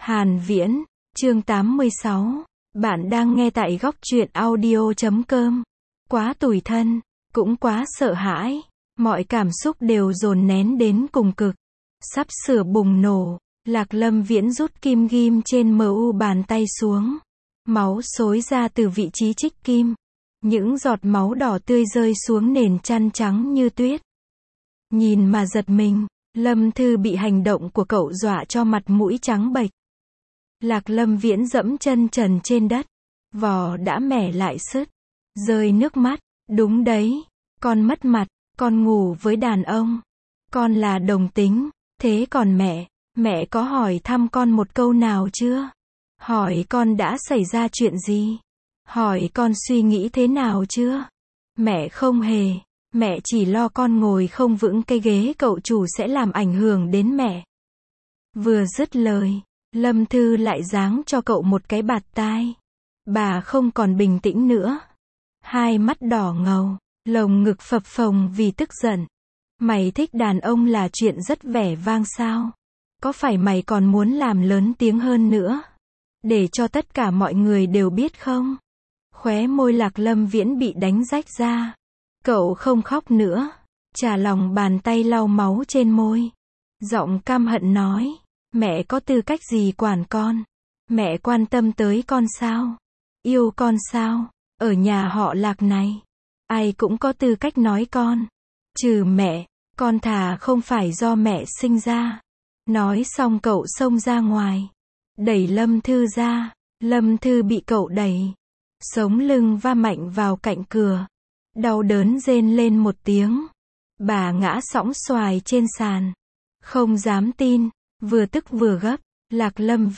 Hàn Viễn, chương 86. Bạn đang nghe tại góc truyện audio.com. Quá tủi thân, cũng quá sợ hãi, mọi cảm xúc đều dồn nén đến cùng cực. Sắp sửa bùng nổ, Lạc Lâm Viễn rút kim ghim trên mu bàn tay xuống. Máu xối ra từ vị trí trích kim. Những giọt máu đỏ tươi rơi xuống nền chăn trắng như tuyết. Nhìn mà giật mình, Lâm Thư bị hành động của cậu dọa cho mặt mũi trắng bệch. Lạc Lâm Viễn dẫm chân trần trên đất, vò đã mẻ lại sứt, rơi nước mắt. Đúng đấy, con mất mặt, con ngủ với đàn ông, con là đồng tính, thế còn mẹ có hỏi thăm con một câu nào chưa? Hỏi con đã xảy ra chuyện gì? Hỏi con suy nghĩ thế nào chưa? Mẹ không hề, mẹ chỉ lo con ngồi không vững cái ghế cậu chủ sẽ làm ảnh hưởng đến mẹ. Vừa dứt lời, Lâm Thư lại giáng cho cậu một cái bạt tai. Bà không còn bình tĩnh nữa. Hai mắt đỏ ngầu, lồng ngực phập phồng vì tức giận. Mày thích đàn ông là chuyện rất vẻ vang sao? Có phải mày còn muốn làm lớn tiếng hơn nữa? Để cho tất cả mọi người đều biết không? Khóe môi Lạc Lâm Viễn bị đánh rách ra. Cậu không khóc nữa. Chà lòng bàn tay lau máu trên môi. Giọng căm hận nói. Mẹ có tư cách gì quản con? Mẹ quan tâm tới con sao? Yêu con sao? Ở nhà họ Lạc này, ai cũng có tư cách nói con. Trừ mẹ, con thà không phải do mẹ sinh ra. Nói xong cậu xông ra ngoài. Đẩy Lâm Thư ra. Lâm Thư bị cậu đẩy. Sống lưng va mạnh vào cạnh cửa. Đau đớn rên lên một tiếng. Bà ngã sõng xoài trên sàn. Không dám tin. Vừa tức vừa gấp. Lạc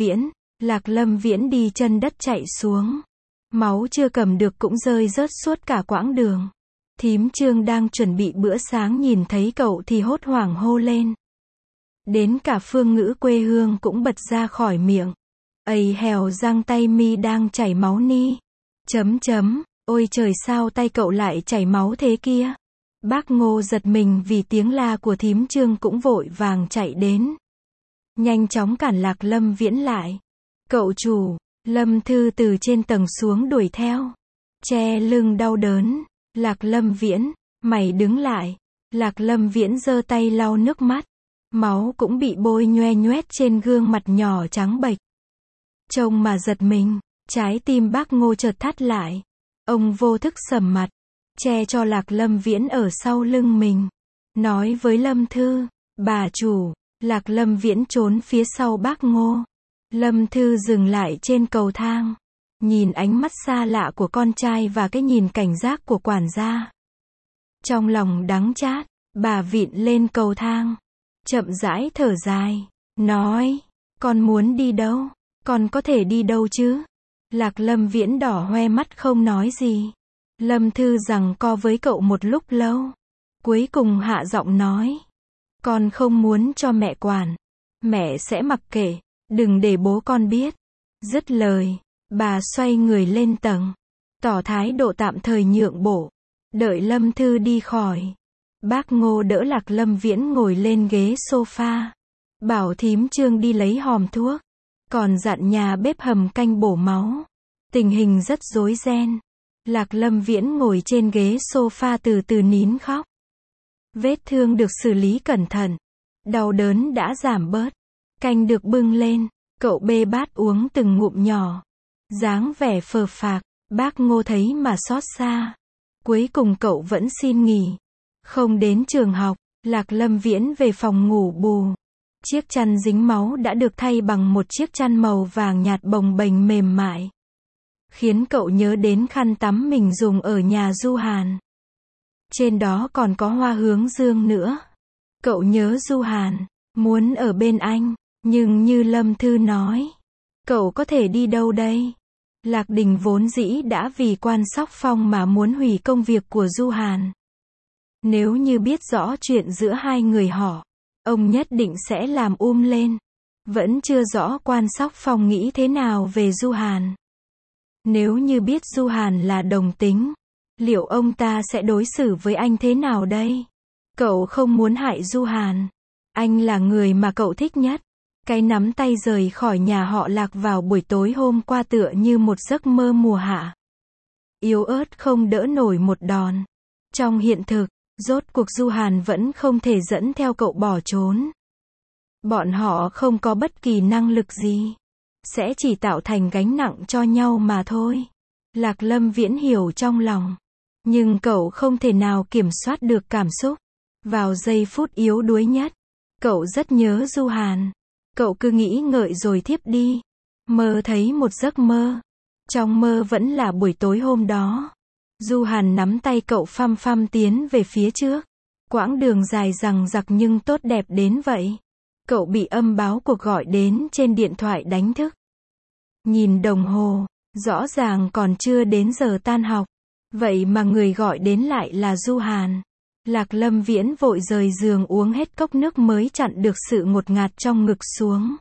Lâm Viễn đi chân đất chạy xuống. Máu chưa cầm được cũng rơi rớt suốt cả quãng đường. Thím Trương đang chuẩn bị bữa sáng nhìn thấy cậu thì hốt hoảng hô lên. Đến cả Phương Ngữ quê hương cũng bật ra khỏi miệng. Ây hèo giang tay mi đang chảy máu ni. Ôi trời sao tay cậu lại chảy máu thế kia. Bác Ngô giật mình vì tiếng la của thím Trương cũng vội vàng chạy đến. Nhanh chóng cản Lạc Lâm Viễn lại. Cậu chủ, Lâm Thư từ trên tầng xuống đuổi theo. Che lưng đau đớn. Lạc Lâm Viễn, mày đứng lại. Lạc Lâm Viễn giơ tay lau nước mắt. Máu cũng bị bôi nhoe nhoét trên gương mặt nhỏ trắng bệch. Trông mà giật mình, trái tim bác Ngô chợt thắt lại. Ông vô thức sầm mặt, che cho Lạc Lâm Viễn ở sau lưng mình. Nói với Lâm Thư, bà chủ. Lạc Lâm Viễn trốn phía sau bác Ngô. Lâm Thư dừng lại trên cầu thang. Nhìn ánh mắt xa lạ của con trai và cái nhìn cảnh giác của quản gia. Trong lòng đắng chát, bà vịn lên cầu thang. Chậm rãi thở dài. Nói, con muốn đi đâu? Con có thể đi đâu chứ? Lạc Lâm Viễn đỏ hoe mắt không nói gì. Lâm Thư giằng co với cậu một lúc lâu. Cuối cùng hạ giọng nói. Con không muốn cho mẹ quản. Mẹ sẽ mặc kệ. Đừng để bố con biết. Dứt lời, bà xoay người lên tầng. Tỏ thái độ tạm thời nhượng bộ. Đợi Lâm Thư đi khỏi. Bác Ngô đỡ Lạc Lâm Viễn ngồi lên ghế sofa. Bảo thím Trương đi lấy hòm thuốc. Còn dặn nhà bếp hầm canh bổ máu. Tình hình rất rối ren. Lạc Lâm Viễn ngồi trên ghế sofa từ từ nín khóc. Vết thương được xử lý cẩn thận. Đau đớn đã giảm bớt. Canh được bưng lên. Cậu bê bát uống từng ngụm nhỏ. Dáng vẻ phờ phạc. Bác Ngô thấy mà xót xa. Cuối cùng cậu vẫn xin nghỉ. Không đến trường học. Lạc Lâm Viễn về phòng ngủ bù. Chiếc chăn dính máu đã được thay bằng một chiếc chăn màu vàng nhạt bồng bềnh mềm mại. Khiến cậu nhớ đến khăn tắm mình dùng ở nhà Du Hàn. Trên đó còn có hoa hướng dương nữa. Cậu nhớ Du Hàn, muốn ở bên anh, nhưng như Lâm Thư nói, cậu có thể đi đâu đây? Lạc Đình vốn dĩ đã vì Quan Sóc Phong mà muốn hủy công việc của Du Hàn. Nếu như biết rõ chuyện giữa hai người họ, ông nhất định sẽ làm lên. Vẫn chưa rõ Quan Sóc Phong nghĩ thế nào về Du Hàn. Nếu như biết Du Hàn là đồng tính, liệu ông ta sẽ đối xử với anh thế nào đây? Cậu không muốn hại Du Hàn. Anh là người mà cậu thích nhất. Cái nắm tay rời khỏi nhà họ Lạc vào buổi tối hôm qua tựa như một giấc mơ mùa hạ. Yếu ớt không đỡ nổi một đòn. Trong hiện thực, rốt cuộc Du Hàn vẫn không thể dẫn theo cậu bỏ trốn. Bọn họ không có bất kỳ năng lực gì. Sẽ chỉ tạo thành gánh nặng cho nhau mà thôi. Lạc Lâm Viễn hiểu trong lòng. Nhưng cậu không thể nào kiểm soát được cảm xúc. Vào giây phút yếu đuối nhất, cậu rất nhớ Du Hàn. Cậu cứ nghĩ ngợi rồi thiếp đi. Mơ thấy một giấc mơ. Trong mơ vẫn là buổi tối hôm đó. Du Hàn nắm tay cậu phăm phăm tiến về phía trước. Quãng đường dài dằng dặc nhưng tốt đẹp đến vậy. Cậu bị âm báo cuộc gọi đến trên điện thoại đánh thức. Nhìn đồng hồ, rõ ràng còn chưa đến giờ tan học. Vậy mà người gọi đến lại là Du Hàn. Lạc Lâm Viễn vội rời giường uống hết cốc nước mới chặn được sự ngột ngạt trong ngực xuống.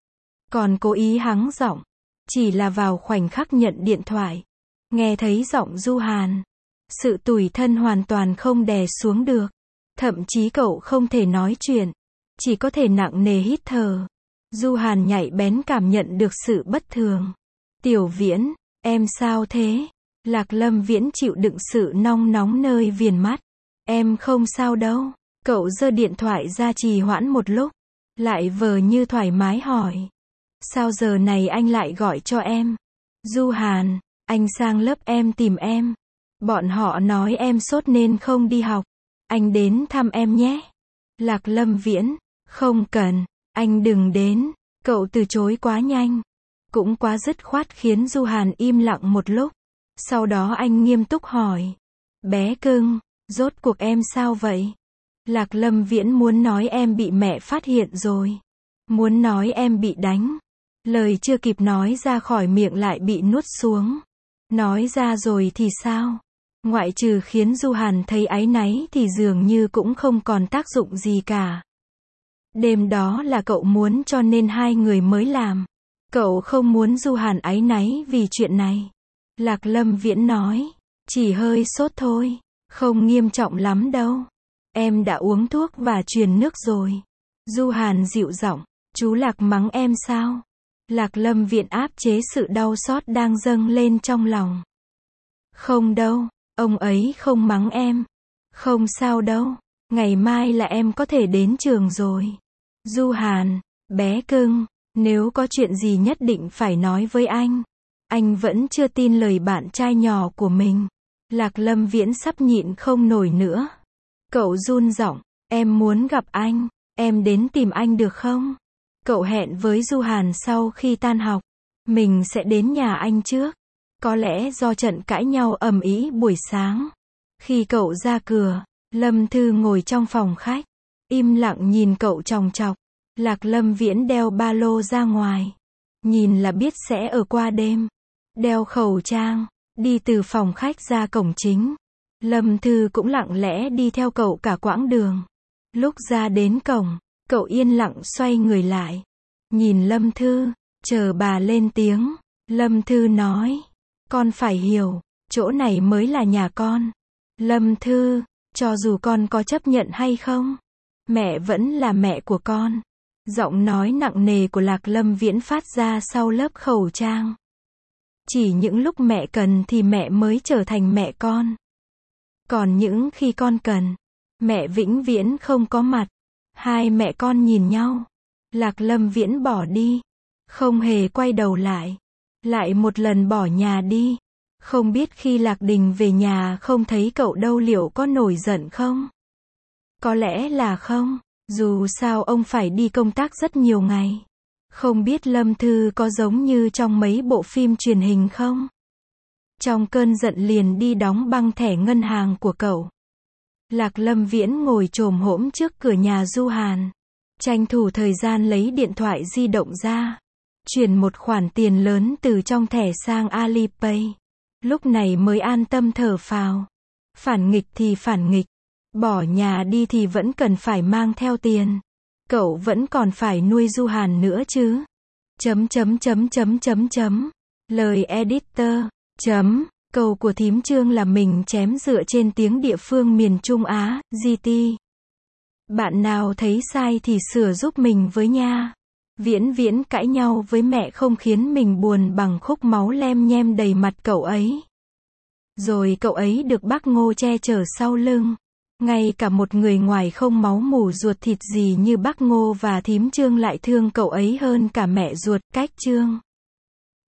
Còn cố ý hắng giọng. Chỉ là vào khoảnh khắc nhận điện thoại. Nghe thấy giọng Du Hàn. Sự tủi thân hoàn toàn không đè xuống được. Thậm chí cậu không thể nói chuyện. Chỉ có thể nặng nề hít thở. Du Hàn nhạy bén cảm nhận được sự bất thường. Tiểu Viễn, em sao thế? Lạc Lâm Viễn chịu đựng sự nong nóng nơi viền mắt. Em không sao đâu. Cậu giơ điện thoại ra trì hoãn một lúc. Lại vờ như thoải mái hỏi. Sao giờ này anh lại gọi cho em? Du Hàn, anh sang lớp em tìm em. Bọn họ nói em sốt nên không đi học. Anh đến thăm em nhé. Lạc Lâm Viễn, không cần, anh đừng đến. Cậu từ chối quá nhanh. Cũng quá dứt khoát khiến Du Hàn im lặng một lúc. Sau đó anh nghiêm túc hỏi. Bé cưng, rốt cuộc em sao vậy? Lạc Lâm Viễn muốn nói em bị mẹ phát hiện rồi. Muốn nói em bị đánh. Lời chưa kịp nói ra khỏi miệng lại bị nuốt xuống. Nói ra rồi thì sao? Ngoại trừ khiến Du Hàn thấy áy náy thì dường như cũng không còn tác dụng gì cả. Đêm đó là cậu muốn cho nên hai người mới làm. Cậu không muốn Du Hàn áy náy vì chuyện này. Lạc Lâm Viễn nói. Chỉ hơi sốt thôi. Không nghiêm trọng lắm đâu. Em đã uống thuốc và truyền nước rồi. Du Hàn dịu giọng. Chú Lạc mắng em sao? Lạc Lâm Viễn áp chế sự đau xót đang dâng lên trong lòng. Không đâu, ông ấy không mắng em. Không sao đâu, ngày mai là em có thể đến trường rồi. Du Hàn, bé cưng, nếu có chuyện gì nhất định phải nói với anh. Anh vẫn chưa tin lời bạn trai nhỏ của mình. Lạc Lâm Viễn sắp nhịn không nổi nữa. Cậu run giọng, em muốn gặp anh, em đến tìm anh được không? Cậu hẹn với Du Hàn sau khi tan học. Mình sẽ đến nhà anh trước. Có lẽ do trận cãi nhau ầm ĩ buổi sáng. Khi cậu ra cửa, Lâm Thư ngồi trong phòng khách. Im lặng nhìn cậu chòng chọc. Lạc Lâm Viễn đeo ba lô ra ngoài. Nhìn là biết sẽ ở qua đêm. Đeo khẩu trang. Đi từ phòng khách ra cổng chính. Lâm Thư cũng lặng lẽ đi theo cậu cả quãng đường. Lúc ra đến cổng, cậu yên lặng xoay người lại. Nhìn Lâm Thư, chờ bà lên tiếng. Lâm Thư nói. Con phải hiểu, chỗ này mới là nhà con. Lâm Thư, cho dù con có chấp nhận hay không, mẹ vẫn là mẹ của con. Giọng nói nặng nề của Lạc Lâm Viễn phát ra sau lớp khẩu trang. Chỉ những lúc mẹ cần thì mẹ mới trở thành mẹ con. Còn những khi con cần, mẹ vĩnh viễn không có mặt. Hai mẹ con nhìn nhau. Lạc Lâm Viễn bỏ đi. Không hề quay đầu lại. Lại một lần bỏ nhà đi. Không biết khi Lạc Đình về nhà không thấy cậu đâu liệu có nổi giận không? Có lẽ là không. Dù sao ông phải đi công tác rất nhiều ngày. Không biết Lâm Thư có giống như trong mấy bộ phim truyền hình không? Trong cơn giận liền đi đóng băng thẻ ngân hàng của cậu. Lạc Lâm Viễn ngồi chồm hổm trước cửa nhà Du Hàn. Tranh thủ thời gian lấy điện thoại di động ra. Chuyển một khoản tiền lớn từ trong thẻ sang Alipay. Lúc này mới an tâm thở phào. Phản nghịch thì phản nghịch. Bỏ nhà đi thì vẫn cần phải mang theo tiền. Cậu vẫn còn phải nuôi Du Hàn nữa chứ. Lời editor. Câu của thím Trương là mình chém dựa trên tiếng địa phương miền Trung Á, GT. Bạn nào thấy sai thì sửa giúp mình với nha. Viễn Viễn cãi nhau với mẹ không khiến mình buồn bằng khúc máu lem nhem đầy mặt cậu ấy. Rồi cậu ấy được bác Ngô che chở sau lưng. Ngay cả một người ngoài không máu mủ ruột thịt gì như bác Ngô và thím Trương lại thương cậu ấy hơn cả mẹ ruột. Cách Trương